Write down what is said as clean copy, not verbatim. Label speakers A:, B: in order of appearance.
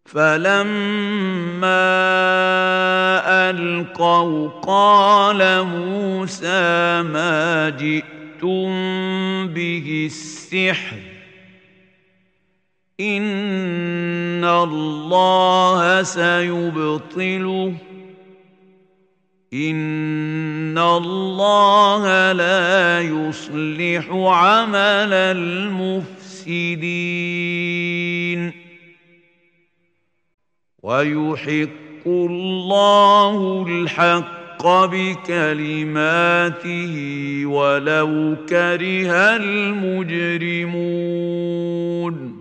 A: فلما ألقوا قال موسى ما جئتم به السحر إن الله سيبطله إن الله لا يصلح عمل المفسدين ويحق الله الحق بكلماته ولو كره المجرمون